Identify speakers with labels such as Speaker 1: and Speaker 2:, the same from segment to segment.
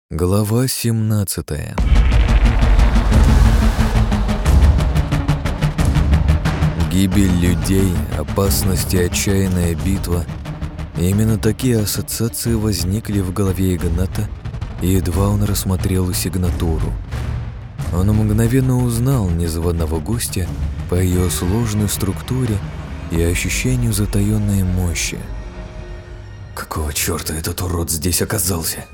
Speaker 1: Глава 17. Гибель людей, опасность и отчаянная битва. Именно такие ассоциации возникли в голове Игната, и едва он рассмотрел сигнатуру. Он мгновенно узнал незваного гостя по ее сложной структуре и ощущению затаённой мощи. «Какого чёрта этот урод здесь оказался?»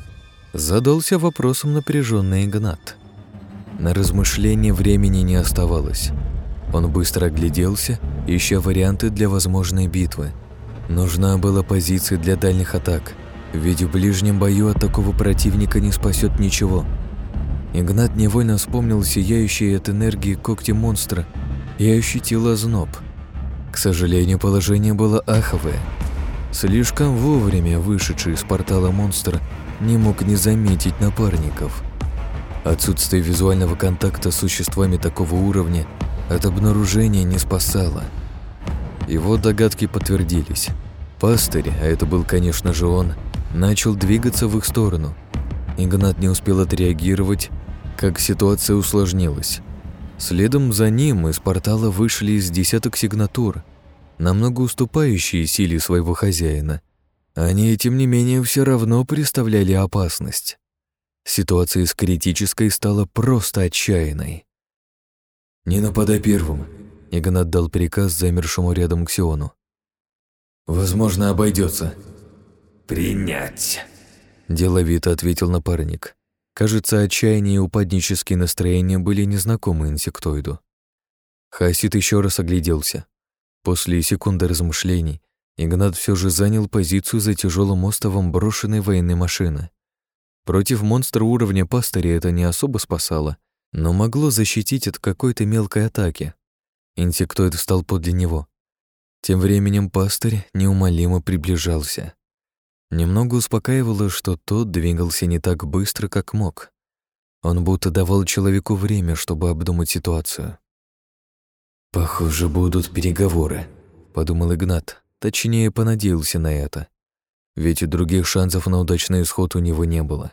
Speaker 1: Задался вопросом напряженный Игнат. На размышление времени не оставалось. Он быстро огляделся, ища варианты для возможной битвы. Нужна была позиция для дальних атак, ведь в ближнем бою от такого противника не спасет ничего. Игнат невольно вспомнил сияющие от энергии когти монстра и ощутил озноб. К сожалению, положение было аховое. Слишком вовремя вышедший из портала монстр не мог не заметить напарников. Отсутствие визуального контакта с существами такого уровня от обнаружения не спасало. Его догадки подтвердились. Пастырь, а это был, конечно же, он, начал двигаться в их сторону. Игнат не успел отреагировать, как ситуация усложнилась. Следом за ним из портала вышли из десяток сигнатур, намного уступающие силе своего хозяина. Они, тем не менее, все равно представляли опасность. Ситуация из критической стала просто отчаянной. «Не нападай первым», — Игнат дал приказ замершему рядом Ксиону. «Возможно, обойдется». «Принять», — деловито ответил напарник. Кажется, отчаяние и упаднические настроения были незнакомы инсектоиду. Хаосид еще раз огляделся. После секунды размышлений Игнат все же занял позицию за тяжелым остовом брошенной военной машины. Против монстра уровня пастыря это не особо спасало, но могло защитить от какой-то мелкой атаки. Инсектоид встал подле него. Тем временем пастырь неумолимо приближался. Немного успокаивало, что тот двигался не так быстро, как мог. Он будто давал человеку время, чтобы обдумать ситуацию. «Похоже, будут переговоры», — подумал Игнат. Точнее, понадеялся на это. Ведь и других шансов на удачный исход у него не было.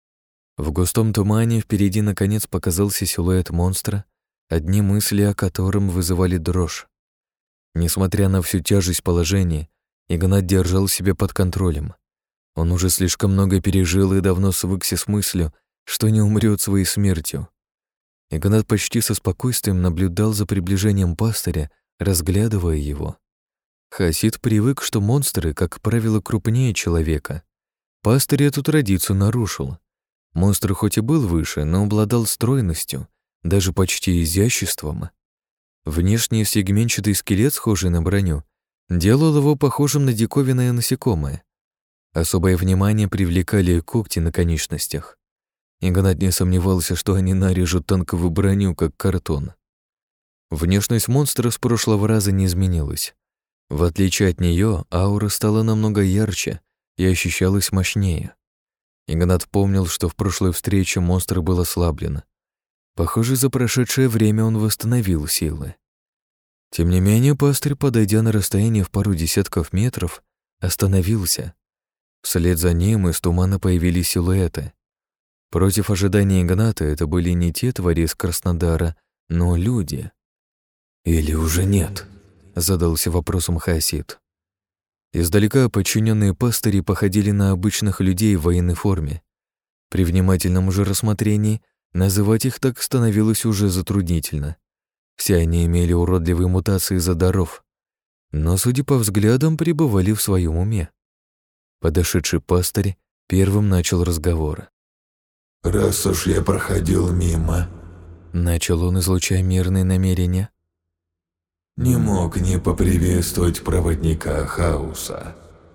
Speaker 1: В густом тумане впереди наконец показался силуэт монстра, одни мысли о котором вызывали дрожь. Несмотря на всю тяжесть положения, Игнат держал себя под контролем. Он уже слишком много пережил и давно свыкся с мыслью, что не умрет своей смертью. Игнат почти со спокойствием наблюдал за приближением пастыря, разглядывая его. Хаосид привык, что монстры, как правило, крупнее человека. Пастырь эту традицию нарушил. Монстр хоть и был выше, но обладал стройностью, даже почти изяществом. Внешний сегментчатый скелет, схожий на броню, делал его похожим на диковинное насекомое. Особое внимание привлекали когти на конечностях. Игнат не сомневался, что они нарежут танковую броню, как картон. Внешность монстра с прошлого раза не изменилась. В отличие от нее, аура стала намного ярче и ощущалась мощнее. Игнат помнил, что в прошлой встрече монстр был ослаблен. Похоже, за прошедшее время он восстановил силы. Тем не менее, пастырь, подойдя на расстояние в пару десятков метров, остановился. Вслед за ним из тумана появились силуэты. Против ожидания Игната это были не те твари из Краснодара, но люди. «Или уже нет?» — задался вопросом Хаосид. Издалека подчиненные пастыри походили на обычных людей в военной форме. При внимательном же рассмотрении называть их так становилось уже затруднительно. Все они имели уродливые мутации задаров, но, судя по взглядам, пребывали в своем уме. Подошедший пастырь первым начал разговор.
Speaker 2: «Раз уж я проходил мимо»,
Speaker 1: — начал он, излучая мирные намерения,
Speaker 2: «не мог не поприветствовать проводника хаоса».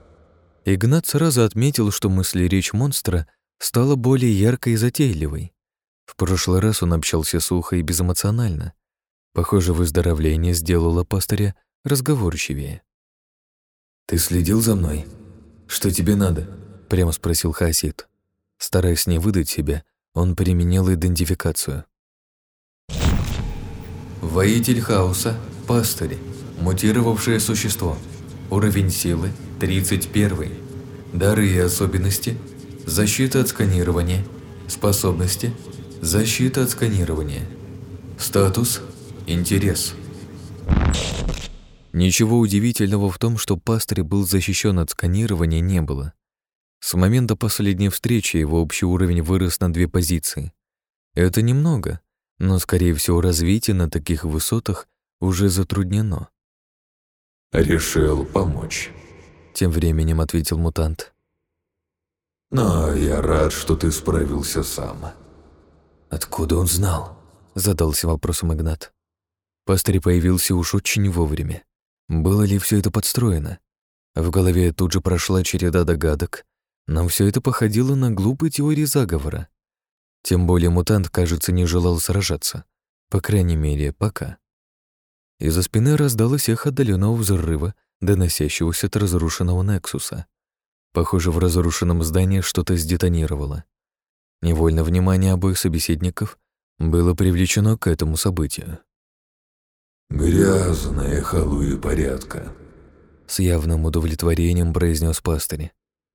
Speaker 1: Игнат сразу отметил, что мысли-речь монстра стала более яркой и затейливой. В прошлый раз он общался сухо и безэмоционально. Похоже, выздоровление сделало пастыря разговорчивее. «Ты следил за мной? Что тебе надо?» — прямо спросил Хаосид. Стараясь не выдать себя, он применил идентификацию. «Воитель хаоса, пастырь, мутировавшее существо. Уровень силы 31. Дары и особенности. Защита от сканирования. Способности. Защита от сканирования. Статус. Интерес. Ничего удивительного в том, что пастырь был защищен от сканирования, не было. С момента последней встречи его общий уровень вырос на 2 позиции. Это немного, но, скорее всего, развитие на таких высотах уже затруднено.
Speaker 2: «Решил помочь»,
Speaker 1: — тем временем ответил мутант.
Speaker 2: «Но я рад, что ты справился сам».
Speaker 1: «Откуда он знал?» — задался вопросом Игнат. Пастырь появился уж очень вовремя. Было ли все это подстроено? В голове тут же прошла череда догадок, но все это походило на глупые теории заговора. Тем более мутант, кажется, не желал сражаться. По крайней мере, пока. Из-за спины раздалось эхо отдаленного взрыва, доносящегося от разрушенного Нексуса. Похоже, в разрушенном здании что-то сдетонировало. Невольно внимание обоих собеседников было привлечено к этому событию.
Speaker 2: «Грязные халуи порядка»,
Speaker 1: — с явным удовлетворением произнес пастырь.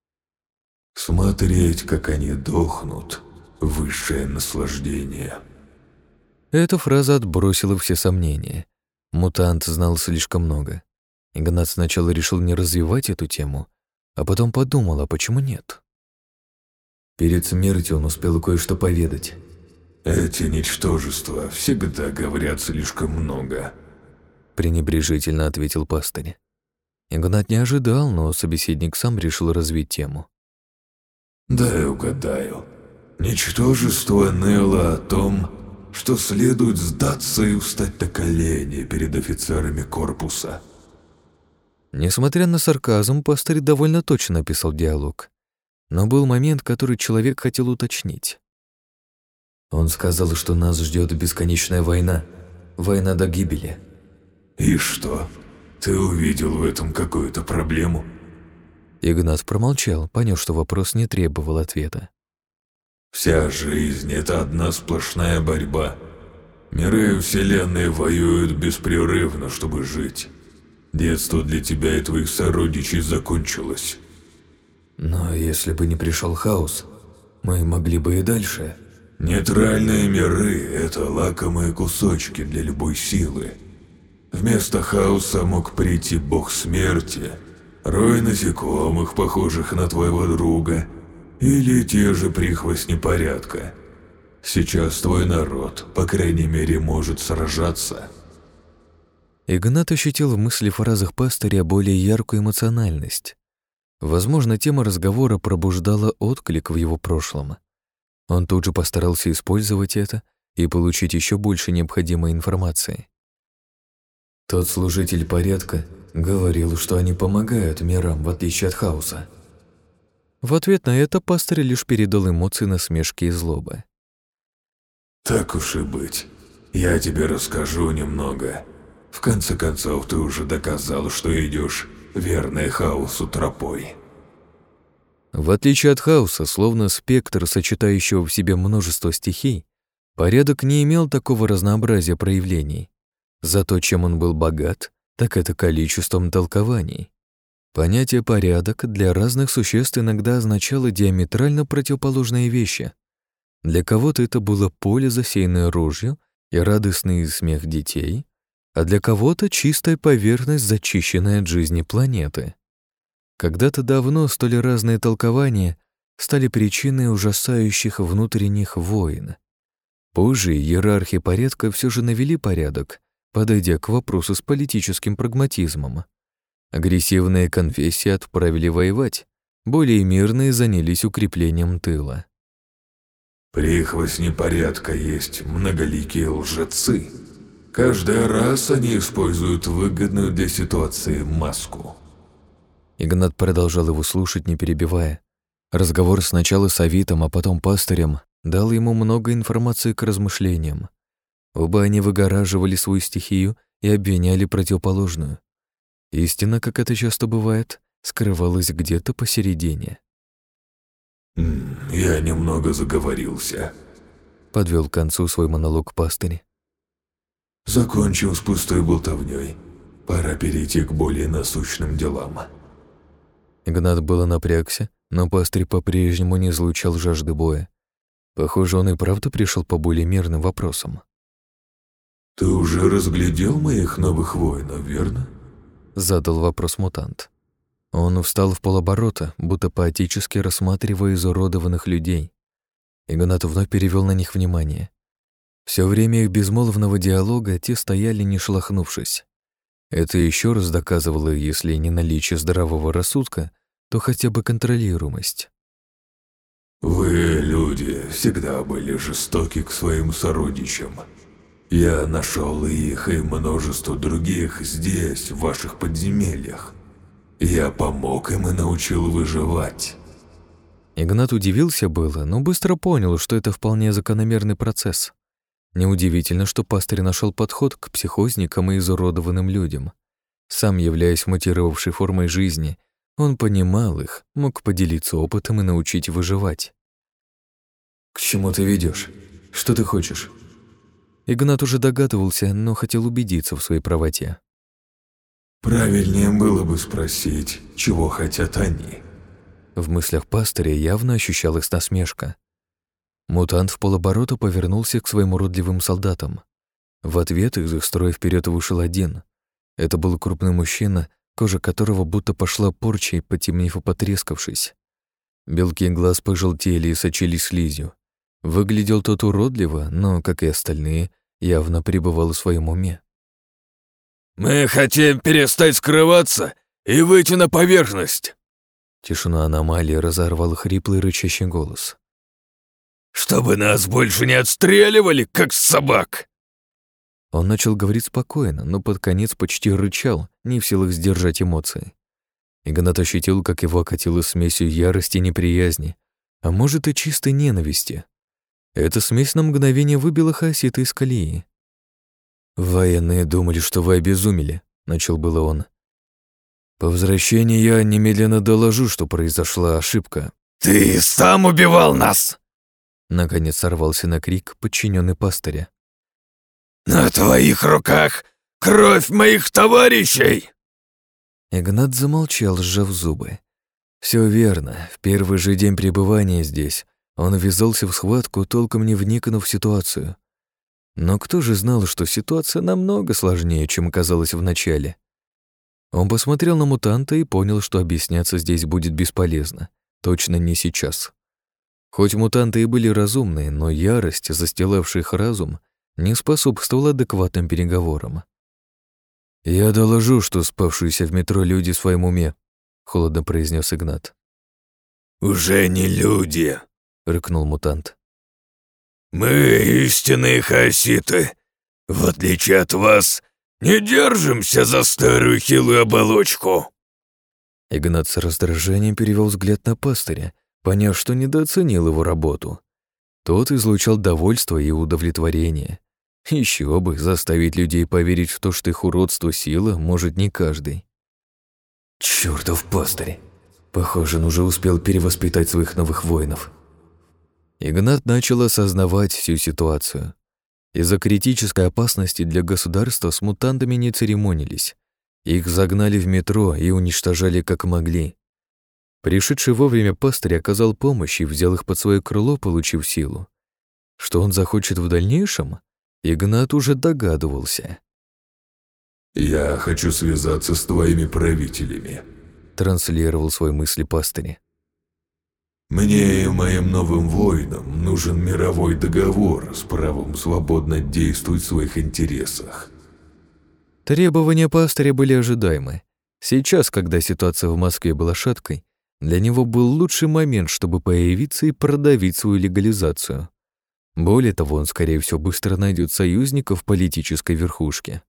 Speaker 2: «Смотреть, как они дохнут, высшее наслаждение».
Speaker 1: Эта фраза отбросила все сомнения. Мутант знал слишком много. Игнат сначала решил не развивать эту тему, а потом подумал, а почему нет? Перед смертью он успел кое-что поведать.
Speaker 2: «Эти ничтожества всегда говорят слишком много»,
Speaker 1: — пренебрежительно ответил пастырь. Игнат не ожидал, но собеседник сам решил развить тему.
Speaker 2: «Дай угадаю. Ничтожество ныло о том, что следует сдаться и встать на колени перед офицерами корпуса».
Speaker 1: Несмотря на сарказм, пастырь довольно точно описал диалог. Но был момент, который человек хотел уточнить. Он сказал, что нас ждет бесконечная война. Война до гибели.
Speaker 2: «И что? Ты увидел в этом какую-то проблему?»
Speaker 1: Игнат промолчал, поняв, что вопрос не требовал ответа.
Speaker 2: «Вся жизнь — это одна сплошная борьба. Миры и вселенные воюют беспрерывно, чтобы жить. Детство для тебя и твоих сородичей закончилось».
Speaker 1: Но если бы не пришел хаос, мы могли бы и дальше.
Speaker 2: Нейтральные миры — это лакомые кусочки для любой силы. Вместо хаоса мог прийти бог смерти, рой насекомых, похожих на твоего друга, или те же прихвостни порядка. Сейчас твой народ, по крайней мере, может сражаться».
Speaker 1: Игнат ощутил в мысли фразах пастыря более яркую эмоциональность. Возможно, тема разговора пробуждала отклик в его прошлом. Он тут же постарался использовать это и получить еще больше необходимой информации. Тот служитель порядка говорил, что они помогают мирам, в отличие от хаоса. В ответ на это пастырь лишь передал эмоции насмешки и злобы.
Speaker 2: «Так уж и быть. Я тебе расскажу немного. В конце концов, ты уже доказал, что идешь верной хаосу тропой».
Speaker 1: В отличие от хаоса, словно спектр, сочетающего в себе множество стихий, порядок не имел такого разнообразия проявлений. Зато чем он был богат, так это количеством толкований. Понятие «порядок» для разных существ иногда означало диаметрально противоположные вещи. Для кого-то это было поле, засеянное ружью, и радостный смех детей, а для кого-то чистая поверхность, зачищенная от жизни планеты. Когда-то давно столь разные толкования стали причиной ужасающих внутренних войн. Позже иерархи порядка все же навели порядок, подойдя к вопросу с политическим прагматизмом. Агрессивные конфессии отправили воевать, более мирные занялись укреплением тыла.
Speaker 2: «Прихвостни порядка есть многоликие лжецы. Каждый раз они используют выгодную для ситуации маску».
Speaker 1: Игнат продолжал его слушать, не перебивая. Разговор сначала с Авитом, а потом пастырем дал ему много информации к размышлениям. Оба они выгораживали свою стихию и обвиняли противоположную. Истина, как это часто бывает, скрывалась где-то посередине.
Speaker 2: «Я немного заговорился»,
Speaker 1: — подвел к концу свой монолог пастырь.
Speaker 2: «Закончил с пустой болтовней. Пора перейти к более насущным делам».
Speaker 1: Игнат было напрягся, но пастырь по-прежнему не излучал жажды боя. Похоже, он и правда пришел по более мирным вопросам.
Speaker 2: «Ты уже разглядел моих новых воинов, верно?»
Speaker 1: Задал вопрос мутант. Он встал в полоборота, будто поотечески рассматривая изуродованных людей. Игнат вновь перевел на них внимание. Все время их безмолвного диалога те стояли, не шелохнувшись. Это еще раз доказывало, если не наличие здравого рассудка, то хотя бы контролируемость.
Speaker 2: «Вы, люди, всегда были жестоки к своим сородичам. Я нашел их и множество других здесь, в ваших подземельях. Я помог им и научил выживать».
Speaker 1: Игнат удивился было, но быстро понял, что это вполне закономерный процесс. Неудивительно, что пастырь нашел подход к психозникам и изуродованным людям. Сам являясь мутировавшей формой жизни, он понимал их, мог поделиться опытом и научить выживать. «К чему ты ведешь? Что ты хочешь?» Игнат уже догадывался, но хотел убедиться в своей правоте.
Speaker 2: «Правильнее было бы спросить, чего хотят они».
Speaker 1: В мыслях пастыря явно ощущалась насмешка. Мутант в полоборота повернулся к своим уродливым солдатам. В ответ из их строя вперед вышел один. Это был крупный мужчина, кожа которого будто пошла порчей, потемнев и потрескавшись. Белки глаз пожелтели и сочились слизью. Выглядел тот уродливо, но, как и остальные, явно пребывал в своем уме.
Speaker 2: «Мы хотим перестать скрываться и выйти на поверхность!»
Speaker 1: Тишину аномалии разорвал хриплый рычащий голос.
Speaker 2: «Чтобы нас больше не отстреливали, как собак!»
Speaker 1: Он начал говорить спокойно, но под конец почти рычал, не в силах сдержать эмоции. Игнат ощутил, как его окатило смесью ярости и неприязни, а может и чистой ненависти. Эта смесь на мгновение выбила хаосита из колеи. «Военные думали, что вы обезумели», — начал было он. «По возвращении я немедленно доложу, что произошла ошибка».
Speaker 2: «Ты сам убивал нас!»
Speaker 1: Наконец сорвался на крик подчиненный пастыря.
Speaker 2: «На твоих руках кровь моих товарищей!»
Speaker 1: Игнат замолчал, сжав зубы. Все верно, в первый же день пребывания здесь он ввязался в схватку, толком не вникнув в ситуацию. Но кто же знал, что ситуация намного сложнее, чем казалось вначале? Он посмотрел на мутанта и понял, что объясняться здесь будет бесполезно. Точно не сейчас. Хоть мутанты и были разумные, но ярость, застилавшая их разум, не способствовала адекватным переговорам. «Я доложу, что спавшиеся в метро люди в своем уме», — холодно произнес Игнат.
Speaker 2: «Уже не люди», —
Speaker 1: рыкнул мутант.
Speaker 2: «Мы истинные хаоситы. В отличие от вас, не держимся за старую хилую оболочку».
Speaker 1: Игнат с раздражением перевел взгляд на пастыря, поняв, что недооценил его работу. Тот излучал довольство и удовлетворение. Еще бы, заставить людей поверить в то, что их уродство — сила, может не каждый. Чёртов пастырь! Похоже, он уже успел перевоспитать своих новых воинов. Игнат начал осознавать всю ситуацию. Из-за критической опасности для государства с мутантами не церемонились. Их загнали в метро и уничтожали как могли. Пришедший вовремя пастырь оказал помощь и взял их под свое крыло, получив силу. Что он захочет в дальнейшем, Игнат уже догадывался.
Speaker 2: «Я хочу связаться с твоими правителями», —
Speaker 1: транслировал свои мысли пастырь.
Speaker 2: «Мне и моим новым воинам нужен мировой договор с правом свободно действовать в своих интересах».
Speaker 1: Требования пастыря были ожидаемы. Сейчас, когда ситуация в Москве была шаткой, для него был лучший момент, чтобы появиться и продавить свою легализацию. Более того, он, скорее всего, быстро найдет союзников в политической верхушке.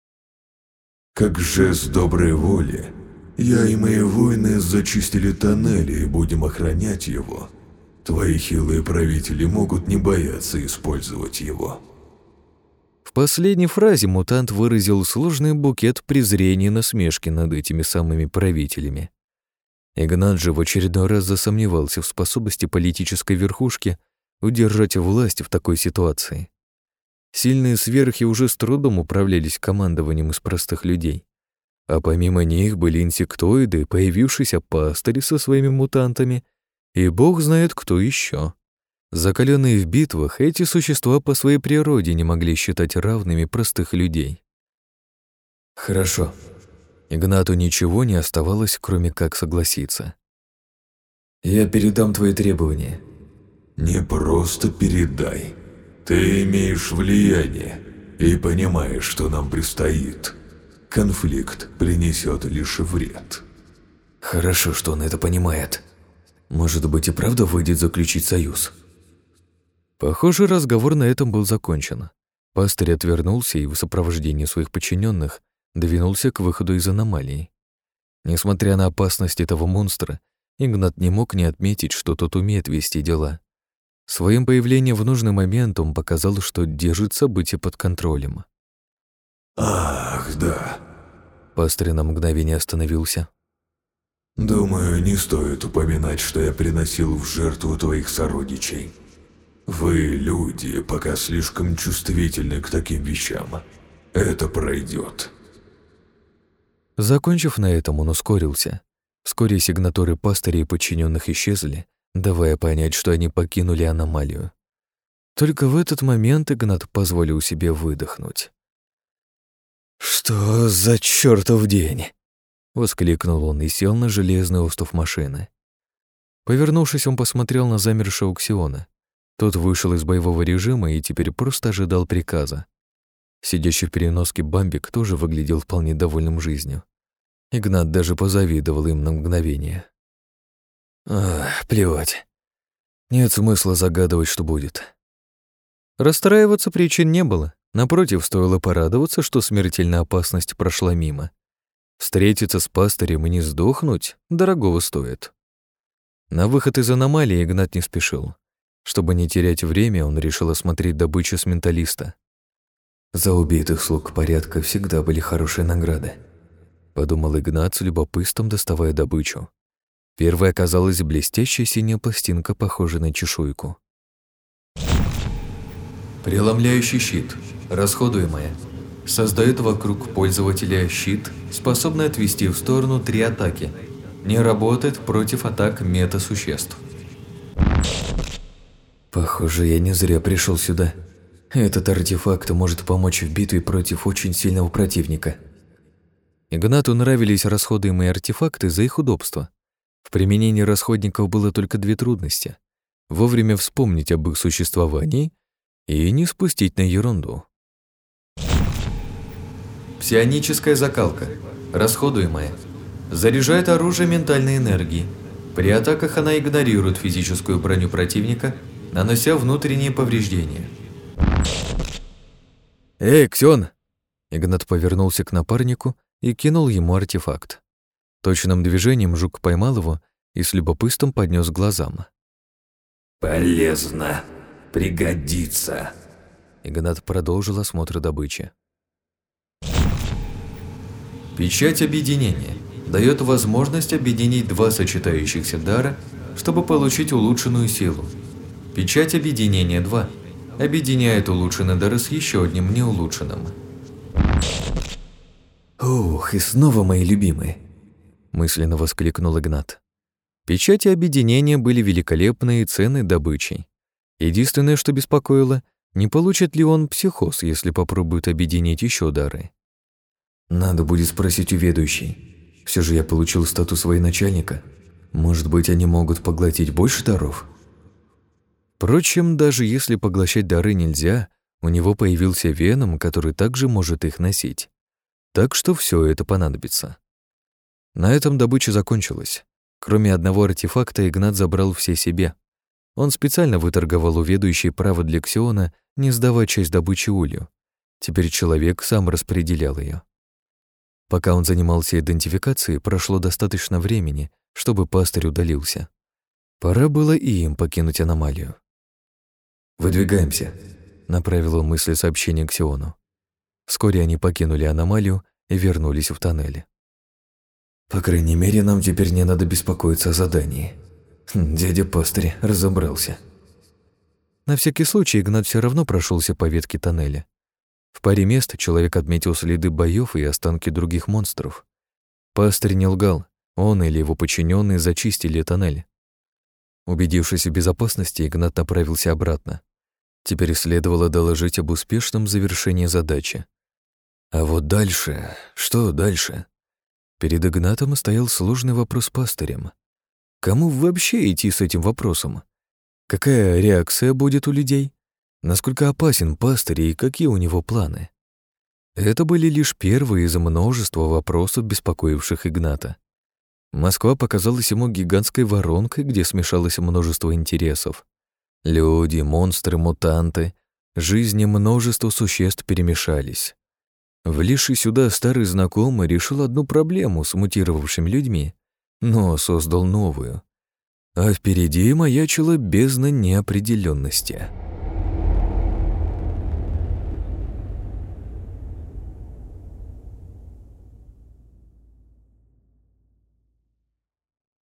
Speaker 2: «Как жест доброй воли, я и мои воины зачистили тоннели и будем охранять его. Твои хилые правители могут не бояться использовать его».
Speaker 1: В последней фразе мутант выразил сложный букет презрения и насмешки над этими самыми правителями. Игнат же в очередной раз засомневался в способности политической верхушки удержать власть в такой ситуации. Сильные сверхи уже с трудом управлялись командованием из простых людей. А помимо них были инсектоиды, появившиеся пастыри со своими мутантами, и бог знает кто еще. Закаленные в битвах, эти существа по своей природе не могли считать равными простых людей. Хорошо. Игнату ничего не оставалось, кроме как согласиться. Я передам твои требования.
Speaker 2: Не просто передай. Ты имеешь влияние и понимаешь, что нам предстоит. Конфликт принесет лишь вред.
Speaker 1: Хорошо, что он это понимает. Может быть, и правда выйдет заключить союз. Похоже, разговор на этом был закончен. Пастырь отвернулся и в сопровождении своих подчиненных двинулся к выходу из аномалии. Несмотря на опасность этого монстра, Игнат не мог не отметить, что тот умеет вести дела. Своим появлением в нужный момент он показал, что держит события под контролем.
Speaker 2: Ах, да.
Speaker 1: Пастырь на мгновение остановился.
Speaker 2: Думаю, не стоит упоминать, что я приносил в жертву твоих сородичей. Вы, люди, пока слишком чувствительны к таким вещам. Это пройдет.
Speaker 1: Закончив на этом, он ускорился. Вскоре сигнатуры пастырей и подчиненных исчезли, давая понять, что они покинули аномалию. Только в этот момент Игнат позволил себе выдохнуть. «Что за чертов день?» — воскликнул он и сел на железный остов машины. Повернувшись, он посмотрел на замершего Ксиона. Тот вышел из боевого режима и теперь просто ожидал приказа. Сидящий в переноске Бамбик тоже выглядел вполне довольным жизнью. Игнат даже позавидовал им на мгновение. Плевать. Нет смысла загадывать, что будет. Расстраиваться причин не было. Напротив, стоило порадоваться, что смертельная опасность прошла мимо. Встретиться с пастырем и не сдохнуть дорогого стоит. На выход из аномалии Игнат не спешил. Чтобы не терять время, он решил осмотреть добычу с менталиста. За убитых слуг порядка всегда были хорошие награды, подумал Игнат с любопытством, доставая добычу. Первой оказалась блестящая синяя пластинка, похожая на чешуйку. Преломляющий щит. Расходуемое. Создает вокруг пользователя щит, способный отвести в сторону 3 атаки. Не работает против атак мета-существ. Похоже, я не зря пришел сюда. Этот артефакт может помочь в битве против очень сильного противника. Игнату нравились расходуемые артефакты за их удобство. В применении расходников было только 2 трудности: вовремя вспомнить об их существовании и не спустить на ерунду. Псионическая закалка. Расходуемая. Заряжает оружие ментальной энергией. При атаках она игнорирует физическую броню противника, нанося внутренние повреждения. «Эй, Ксен!» Игнат повернулся к напарнику и кинул ему артефакт. Точным движением жук поймал его и с любопытством поднес к глазам.
Speaker 2: Полезно. Пригодится.
Speaker 1: Игнат продолжил осмотр добычи. Печать объединения. Дает возможность объединить 2 сочетающихся дара, чтобы получить улучшенную силу. Печать объединения 2. Объединяет улучшенный дар с еще одним неулучшенным. «Ух, и снова мои любимые!» – мысленно воскликнул Игнат. Печати объединения были великолепной и ценной добычей. Единственное, что беспокоило, не получит ли он психоз, если попробует объединить еще дары. Надо будет спросить у ведущей. Все же я получил статус военачальника. Может быть, они могут поглотить больше даров? Впрочем, даже если поглощать дары нельзя, у него появился Веном, который также может их носить. Так что все это понадобится. На этом добыча закончилась. Кроме одного артефакта, Игнат забрал все себе. Он специально выторговал у ведущей право для Ксиона не сдавать часть добычи Улью. Теперь человек сам распределял ее. Пока он занимался идентификацией, прошло достаточно времени, чтобы пастырь удалился. Пора было и им покинуть аномалию. «Выдвигаемся», — направил он мысли сообщения к Ксиону. Вскоре они покинули аномалию и вернулись в тоннель. «По крайней мере, нам теперь не надо беспокоиться о задании. Дядя пастырь разобрался». На всякий случай Игнат все равно прошелся по ветке тоннеля. В паре мест человек отметил следы боев и останки других монстров. Пастырь не лгал, он или его подчиненные зачистили тоннель. Убедившись в безопасности, Игнат направился обратно. Теперь следовало доложить об успешном завершении задачи. А вот дальше... Что дальше? Перед Игнатом стоял сложный вопрос с пастырем. Кому вообще идти с этим вопросом? Какая реакция будет у людей? Насколько опасен пастырь и какие у него планы? Это были лишь первые из множества вопросов, беспокоивших Игната. Москва показалась ему гигантской воронкой, где смешалось множество интересов. Люди, монстры, мутанты, жизни множества существ перемешались. Влезший сюда старый знакомый решил одну проблему с мутировавшими людьми, но создал новую. А впереди маячила бездна неопределенности.